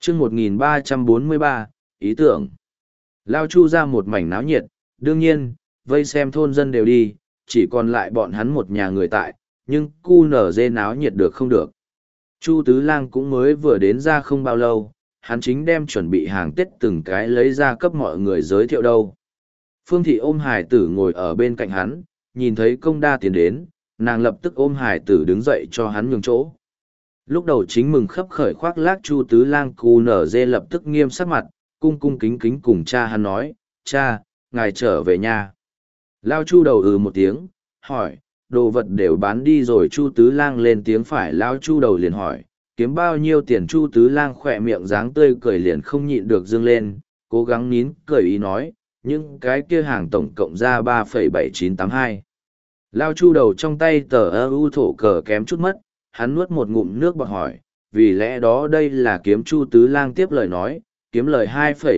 chương 1343, ý tưởng. Lao Chu ra một mảnh náo nhiệt, đương nhiên, vây xem thôn dân đều đi, chỉ còn lại bọn hắn một nhà người tại, nhưng cu nở dê náo nhiệt được không được. Chu Tứ Lang cũng mới vừa đến ra không bao lâu, hắn chính đem chuẩn bị hàng Tết từng cái lấy ra cấp mọi người giới thiệu đâu. Phương Thị ôm hải tử ngồi ở bên cạnh hắn, nhìn thấy công đa tiến đến, nàng lập tức ôm hải tử đứng dậy cho hắn nhường chỗ. Lúc đầu chính mừng khấp khởi khoác lác Chu Tứ Lang cu nở dê lập tức nghiêm sắc mặt, cung cung kính kính cùng cha hắn nói, cha, ngài trở về nhà. Lao Chu đầu một tiếng, hỏi, đồ vật đều bán đi rồi. Chu Tứ Lang lên tiếng phải. Lao Chu đầu liền hỏi, kiếm bao nhiêu tiền? Chu Tứ Lang khỏe miệng dáng tươi cười liền không nhịn được dương lên, cố gắng nín cười ý nói, những cái kia hàng tổng cộng ra 3,7982. Lao Chu đầu trong tay tờ ưu thổ cờ kém chút mất, hắn nuốt một ngụm nước bọt hỏi, vì lẽ đó đây là kiếm? Chu Tứ Lang tiếp lời nói, kiếm lời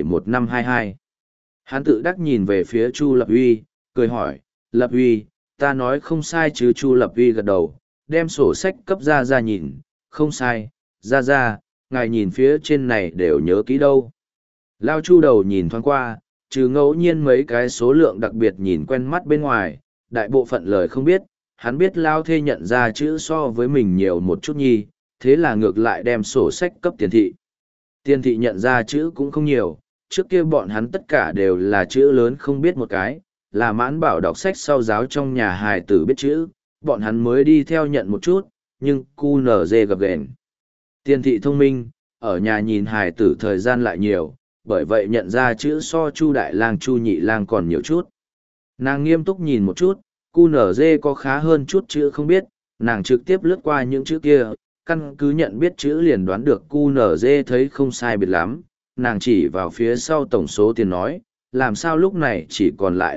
2,1522. Hắn tự đắc nhìn về phía Chu Lập Uy, cười hỏi, Lập Uy, ta nói không sai chứ? Chu Lập Uy gật đầu, đem sổ sách cấp ra nhìn, không sai, ra, ngài nhìn phía trên này đều nhớ kỹ đâu. Lao Chu đầu nhìn thoáng qua, trừ ngẫu nhiên mấy cái số lượng đặc biệt nhìn quen mắt bên ngoài, đại bộ phận lời không biết, hắn biết Lao Thê nhận ra chữ so với mình nhiều một chút nhi, thế là ngược lại đem sổ sách cấp tiền thị. Tiền thị nhận ra chữ cũng không nhiều, trước kia bọn hắn tất cả đều là chữ lớn không biết một cái, là Mãn Bảo đọc sách sau giáo trong nhà hài tử biết chữ, bọn hắn mới đi theo nhận một chút, nhưng cu nở dê gập ghềnh. Tiền thị thông minh, ở nhà nhìn hài tử thời gian lại nhiều, bởi vậy nhận ra chữ so Chu Đại Lang Chu Nhị Lang còn nhiều chút. Nàng nghiêm túc nhìn một chút, cu nở dê có khá hơn chút chữ không biết, nàng trực tiếp lướt qua những chữ kia, căn cứ nhận biết chữ liền đoán được cu nở dê thấy không sai biệt lắm, nàng chỉ vào phía sau tổng số tiền nói, làm sao lúc này chỉ còn lại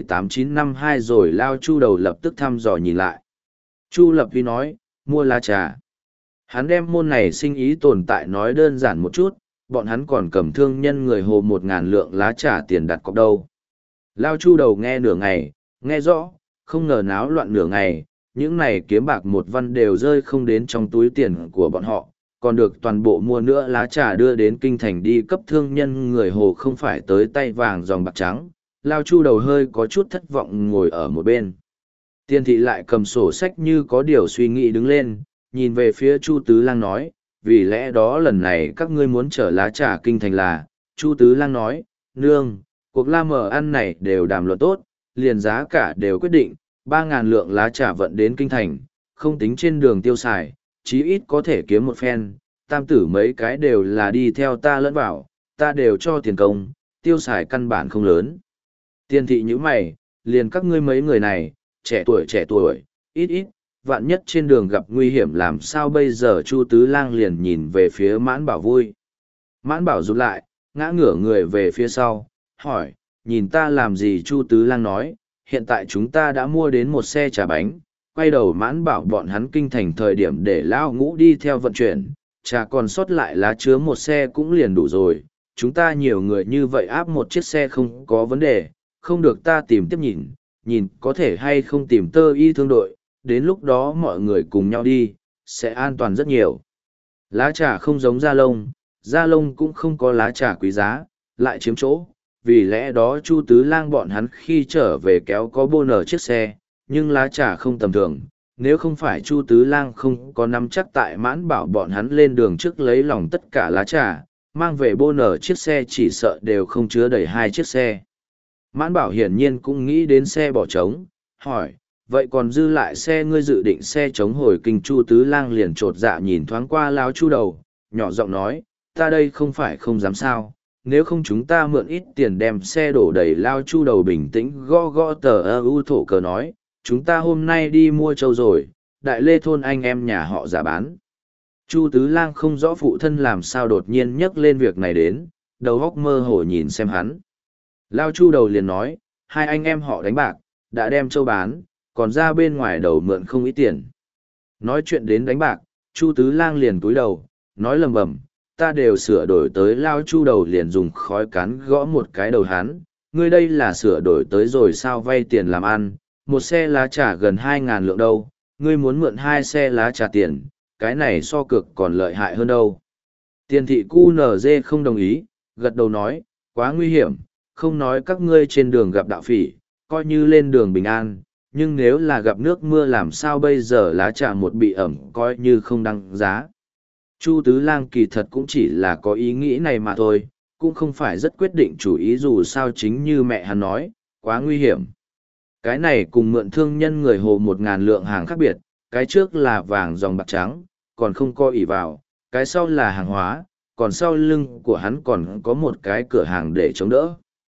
1,8952 rồi. Lao Chu đầu lập tức thăm dò nhìn lại. Chu Lập Uy nói, mua lá trà. Hắn đem môn này sinh ý tồn tại nói đơn giản một chút, bọn hắn còn cầm thương nhân người Hồ 1.000 lượng lá trà tiền đặt cọc đâu. Lao Chu đầu nghe nửa ngày, nghe rõ, không ngờ náo loạn nửa ngày, những này kiếm bạc một văn đều rơi không đến trong túi tiền của bọn họ, còn được toàn bộ mua nữa lá trà đưa đến kinh thành đi cấp thương nhân người Hồ, không phải tới tay vàng dòng bạc trắng. Lao Chu đầu hơi có chút thất vọng ngồi ở một bên. Tiền thị lại cầm sổ sách như có điều suy nghĩ đứng lên, nhìn về phía Chu Tứ Lang nói, vì lẽ đó lần này các ngươi muốn chở lá trà kinh thành là? Chu Tứ Lang nói, nương, cuộc la mờ ăn này đều đàm luận tốt, liền giá cả đều quyết định, 3.000 lượng lá trà vận đến kinh thành, không tính trên đường tiêu xài, chí ít có thể kiếm một phen, tam tử mấy cái đều là đi theo ta lẫn vào, ta đều cho tiền công, tiêu xài căn bản không lớn. Tiền thị như mày, liền các ngươi mấy người này, trẻ tuổi, ít, vạn nhất trên đường gặp nguy hiểm làm sao bây giờ? Chu Tứ Lang liền nhìn về phía Mãn Bảo vui. Mãn Bảo rụt lại, ngã ngửa người về phía sau, hỏi, nhìn ta làm gì? Chu Tứ Lang nói, hiện tại chúng ta đã mua đến một xe trà bánh, quay đầu Mãn Bảo bọn hắn kinh thành thời điểm để Lão Ngũ đi theo vận chuyển, trà còn sót lại lá chứa một xe cũng liền đủ rồi, chúng ta nhiều người như vậy áp một chiếc xe không có vấn đề, không được ta tìm tiếp nhìn có thể hay không tìm tơ y thương đội, đến lúc đó mọi người cùng nhau đi, sẽ an toàn rất nhiều. Lá trà không giống da lông cũng không có lá trà quý giá, lại chiếm chỗ, vì lẽ đó Chu Tứ Lang bọn hắn khi trở về kéo có bô nở chiếc xe, nhưng lá trà không tầm thường. Nếu không phải Chu Tứ Lang không có nắm chắc tại Mãn Bảo bọn hắn lên đường trước lấy lòng tất cả lá trà, mang về bô nở chiếc xe chỉ sợ đều không chứa đầy 2 chiếc xe. Mãn Bảo hiển nhiên cũng nghĩ đến xe bỏ trống, hỏi, vậy còn dư lại xe ngươi dự định xe chống hồi kinh? Chu Tứ Lang liền trột dạ nhìn thoáng qua Lao Chu đầu, nhỏ giọng nói, ta đây không phải không dám sao, nếu không chúng ta mượn ít tiền đem xe đổ đầy. Lao Chu đầu bình tĩnh gõ gõ tờ ưu thổ cờ nói, chúng ta hôm nay đi mua trâu rồi, Đại Lê thôn anh em nhà họ giả bán. Chu Tứ Lang không rõ phụ thân làm sao đột nhiên nhắc lên việc này đến, đầu óc mơ hồ nhìn xem hắn. Lao Chu đầu liền nói, 2 anh em họ đánh bạc, đã đem trâu bán, còn ra bên ngoài đầu mượn không ít tiền. Nói chuyện đến đánh bạc, Chu Tứ Lang liền cúi đầu, nói lầm bầm, ta đều sửa đổi tới. Lao Chu đầu liền dùng khói cán gõ một cái đầu hắn, ngươi đây là sửa đổi tới rồi sao? Vay tiền làm ăn, một xe lá trà gần 2.000 lượng đâu, ngươi muốn mượn 2 xe lá trà tiền, cái này so cực còn lợi hại hơn đâu. Tiền thị QNZ không đồng ý, gật đầu nói, quá nguy hiểm, không nói các ngươi trên đường gặp đạo phỉ, coi như lên đường bình an, nhưng nếu là gặp nước mưa làm sao bây giờ lá trà một bị ẩm coi như không đăng giá. Chu Tứ Lang kỳ thật cũng chỉ là có ý nghĩ này mà thôi, cũng không phải rất quyết định chủ ý dù sao chính như mẹ hắn nói, quá nguy hiểm. Cái này cùng mượn thương nhân người Hồ 1.000 lượng hàng khác biệt, cái trước là vàng dòng bạc trắng, còn không co ỉ vào, cái sau là hàng hóa, còn sau lưng của hắn còn có một cái cửa hàng để chống đỡ.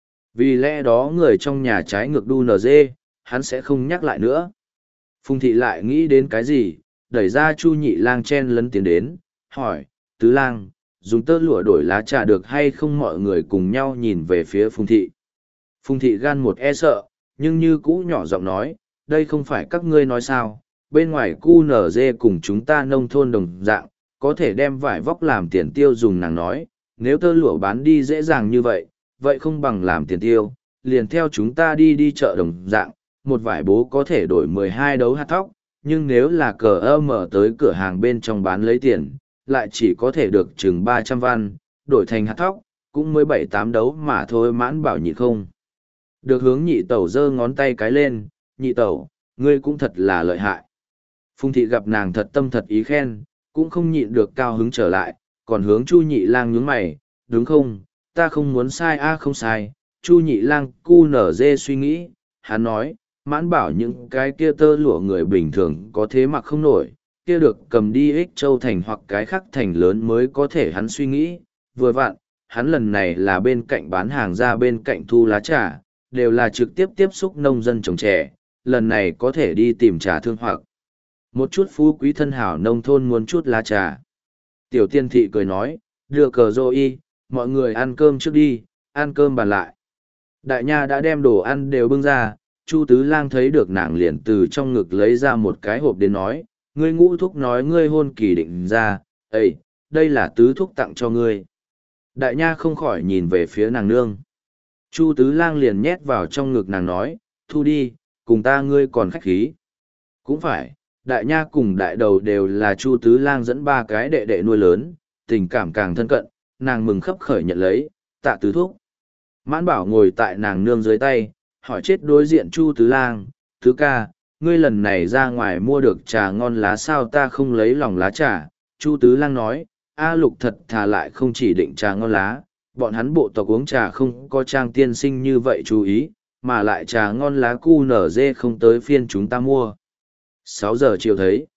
Vì lẽ đó người trong nhà trái ngược đu NG, hắn sẽ không nhắc lại nữa. Phùng thị lại nghĩ đến cái gì, đẩy ra Chu Nhị Lang chen lấn tiến đến, hỏi, Tứ Lang, dùng tơ lụa đổi lá trà được hay không? Mọi người cùng nhau nhìn về phía Phùng thị. Phùng thị gan một e sợ, nhưng như cũ nhỏ giọng nói, đây không phải các ngươi nói sao, bên ngoài QNZ cùng chúng ta nông thôn đồng dạng, có thể đem vải vóc làm tiền tiêu dùng. Nàng nói, nếu tơ lụa bán đi dễ dàng như vậy, vậy không bằng làm tiền tiêu, liền theo chúng ta đi chợ đồng dạng, một vải bố có thể đổi 12 đấu hạt thóc, nhưng nếu là cờ mở tới cửa hàng bên trong bán lấy tiền, lại chỉ có thể được chừng 300 văn, đổi thành hạt thóc, cũng mới 7-8 đấu mà thôi. Mãn Bảo nhị không được, hướng nhị tẩu giơ ngón tay cái lên, nhị tẩu, ngươi cũng thật là lợi hại. Phùng thị gặp nàng thật tâm thật ý khen, cũng không nhịn được cao hứng trở lại, còn hướng Chu Nhị Lang nhướng mày, đúng không, ta không muốn sai a. Không sai. Chu Nhị Lang cu nở dê suy nghĩ, hắn nói, Mãn Bảo những cái kia tơ lụa người bình thường có thế mặc không nổi, kia được cầm đi Ích Châu thành hoặc cái khác thành lớn mới có thể. Hắn suy nghĩ, vừa vặn, hắn lần này là bên cạnh bán hàng ra bên cạnh thu lá trà, đều là trực tiếp tiếp xúc nông dân trồng trẻ, lần này có thể đi tìm trà thương hoặc một chút phú quý thân hảo nông thôn muốn chút lá trà. Tiểu Tiên thị cười nói, đưa cờ rô y, mọi người ăn cơm trước đi, ăn cơm bàn lại. Đại nha đã đem đồ ăn đều bưng ra, Chu Tứ Lang thấy được nàng liền từ trong ngực lấy ra một cái hộp đến nói, ngươi ngũ thúc nói ngươi hôn kỳ định ra, ây, đây là tứ thúc tặng cho ngươi. Đại nha không khỏi nhìn về phía nàng nương. Chu Tứ Lang liền nhét vào trong ngực nàng nói, thu đi, cùng ta ngươi còn khách khí. Cũng phải, đại nha cùng đại đầu đều là Chu Tứ Lang dẫn ba cái đệ đệ nuôi lớn, tình cảm càng thân cận, nàng mừng khấp khởi nhận lấy, tạ tứ thúc. Mãn Bảo ngồi tại nàng nương dưới tay, hỏi chết đối diện Chu Tứ Lang, tứ ca, ngươi lần này ra ngoài mua được trà ngon lá sao ta không lấy lòng lá trà. Chu Tứ Lang nói, A Lục thật thà lại không chỉ định trà ngon lá, bọn hắn bộ tộc uống trà không có Trang tiên sinh như vậy chú ý, mà lại trà ngon lá cu nở dê không tới phiên chúng ta mua. 6 giờ chiều thấy